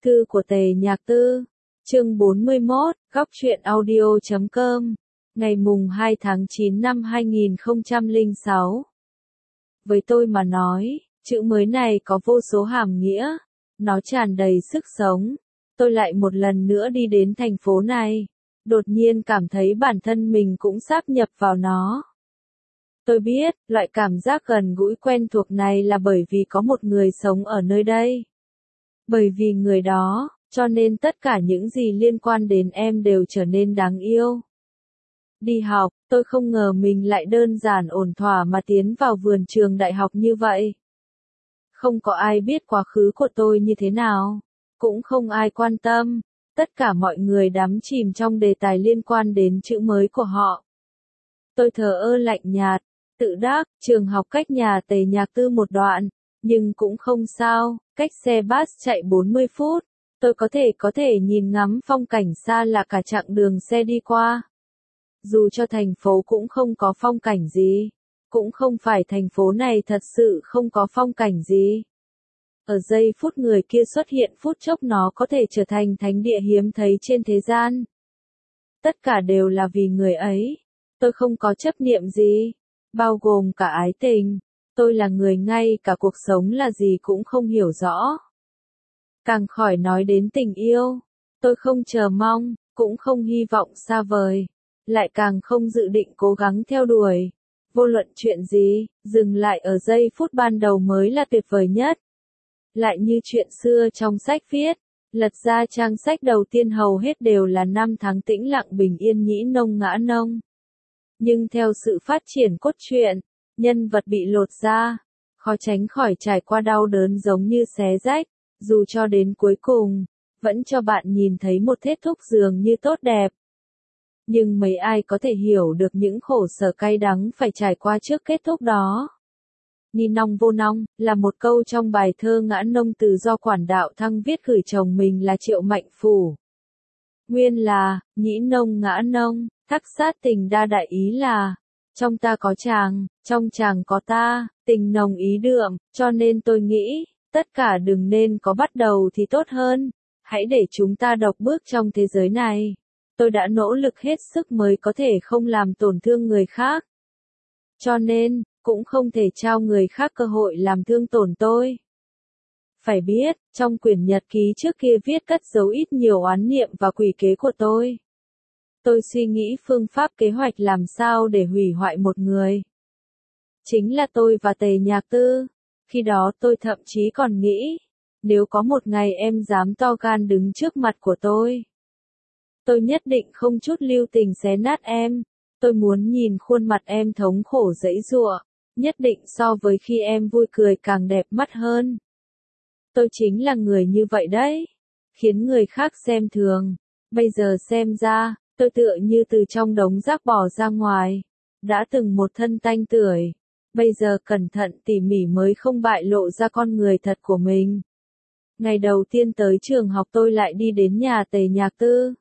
Thư của Tề Nhạc Tư, chương 41, góc truyện audio.com, ngày mùng 2 tháng 9 năm 2006. Với tôi mà nói, chữ mới này có vô số hàm nghĩa, nó tràn đầy sức sống. Tôi lại một lần nữa đi đến thành phố này, đột nhiên cảm thấy bản thân mình cũng sáp nhập vào nó. Tôi biết, loại cảm giác gần gũi quen thuộc này là bởi vì có một người sống ở nơi đây. Bởi vì người đó, cho nên tất cả những gì liên quan đến em đều trở nên đáng yêu. Đi học, tôi không ngờ mình lại đơn giản ổn thỏa mà tiến vào vườn trường đại học như vậy. Không có ai biết quá khứ của tôi như thế nào, cũng không ai quan tâm, tất cả mọi người đắm chìm trong đề tài liên quan đến chữ mới của họ. Tôi thờ ơ lạnh nhạt, tự đắc, trường học cách nhà Tề Nhạc Tư một đoạn, nhưng cũng không sao, cách xe bus chạy 40 phút, tôi có thể nhìn ngắm phong cảnh xa là cả chặng đường xe đi qua. Dù cho thành phố cũng không có phong cảnh gì, cũng không phải thành phố này thật sự không có phong cảnh gì. Ở giây phút người kia xuất hiện phút chốc nó có thể trở thành thánh địa hiếm thấy trên thế gian. Tất cả đều là vì người ấy. Tôi không có chấp niệm gì, bao gồm cả ái tình. Tôi là người ngay cả cuộc sống là gì cũng không hiểu rõ. Càng khỏi nói đến tình yêu, tôi không chờ mong, cũng không hy vọng xa vời, lại càng không dự định cố gắng theo đuổi. Vô luận chuyện gì, dừng lại ở giây phút ban đầu mới là tuyệt vời nhất. Lại như chuyện xưa trong sách viết, lật ra trang sách đầu tiên hầu hết đều là năm tháng tĩnh lặng bình yên nhĩ nông ngã nông. Nhưng theo sự phát triển cốt truyện, nhân vật bị lột ra, khó tránh khỏi trải qua đau đớn giống như xé rách, dù cho đến cuối cùng, vẫn cho bạn nhìn thấy một kết thúc dường như tốt đẹp. Nhưng mấy ai có thể hiểu được những khổ sở cay đắng phải trải qua trước kết thúc đó. Ni nong vô nong, là một câu trong bài thơ Ngã Nông Từ do quản đạo Thăng viết gửi chồng mình là Triệu Mạnh Phủ. Nguyên là, nhĩ nông ngã nông, thắc sát tình đa đại ý là, trong ta có chàng, trong chàng có ta, tình nồng ý đượm, cho nên tôi nghĩ, tất cả đừng nên có bắt đầu thì tốt hơn, hãy để chúng ta độc bước trong thế giới này. Tôi đã nỗ lực hết sức mới có thể không làm tổn thương người khác. Cho nên, cũng không thể trao người khác cơ hội làm thương tổn tôi. Phải biết, trong quyển nhật ký trước kia viết cất giấu ít nhiều oán niệm và quỷ kế của tôi. Tôi suy nghĩ phương pháp kế hoạch làm sao để hủy hoại một người. Chính là tôi và Tề Nhạc Tư. Khi đó tôi thậm chí còn nghĩ, nếu có một ngày em dám to gan đứng trước mặt của tôi nhất định không chút lưu tình xé nát em. Tôi muốn nhìn khuôn mặt em thống khổ giãy giụa, nhất định so với khi em vui cười càng đẹp mắt hơn. Tôi chính là người như vậy đấy, khiến người khác xem thường. Bây giờ xem ra, tôi tựa như từ trong đống rác bò ra ngoài, đã từng một thân tanh tưởi, bây giờ cẩn thận tỉ mỉ mới không bại lộ ra con người thật của mình. Ngày đầu tiên tới trường học tôi lại đi đến nhà Tề Nhạc Tư.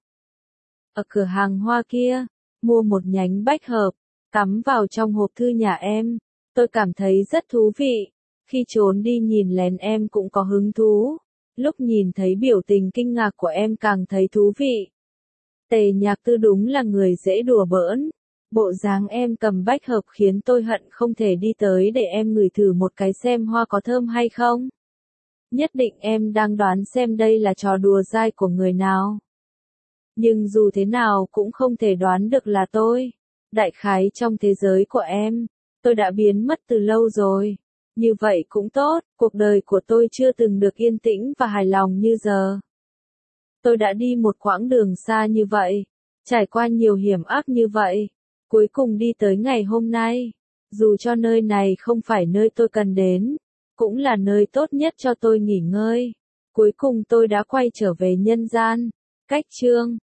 Ở cửa hàng hoa kia, mua một nhánh bách hợp, cắm vào trong hộp thư nhà em. Tôi cảm thấy rất thú vị. Khi trốn đi nhìn lén em cũng có hứng thú. Lúc nhìn thấy biểu tình kinh ngạc của em càng thấy thú vị. Tề Nhạc Tư đúng là người dễ đùa bỡn. Bộ dáng em cầm bách hợp khiến tôi hận không thể đi tới để em ngửi thử một cái xem hoa có thơm hay không. Nhất định em đang đoán xem đây là trò đùa dai của người nào. Nhưng dù thế nào cũng không thể đoán được là tôi. Đại khái trong thế giới của em, tôi đã biến mất từ lâu rồi. Như vậy cũng tốt, cuộc đời của tôi chưa từng được yên tĩnh và hài lòng như giờ. Tôi đã đi một quãng đường xa như vậy, trải qua nhiều hiểm ác như vậy, cuối cùng đi tới ngày hôm nay. Dù cho nơi này không phải nơi tôi cần đến, cũng là nơi tốt nhất cho tôi nghỉ ngơi. Cuối cùng tôi đã quay trở về nhân gian. Cách chương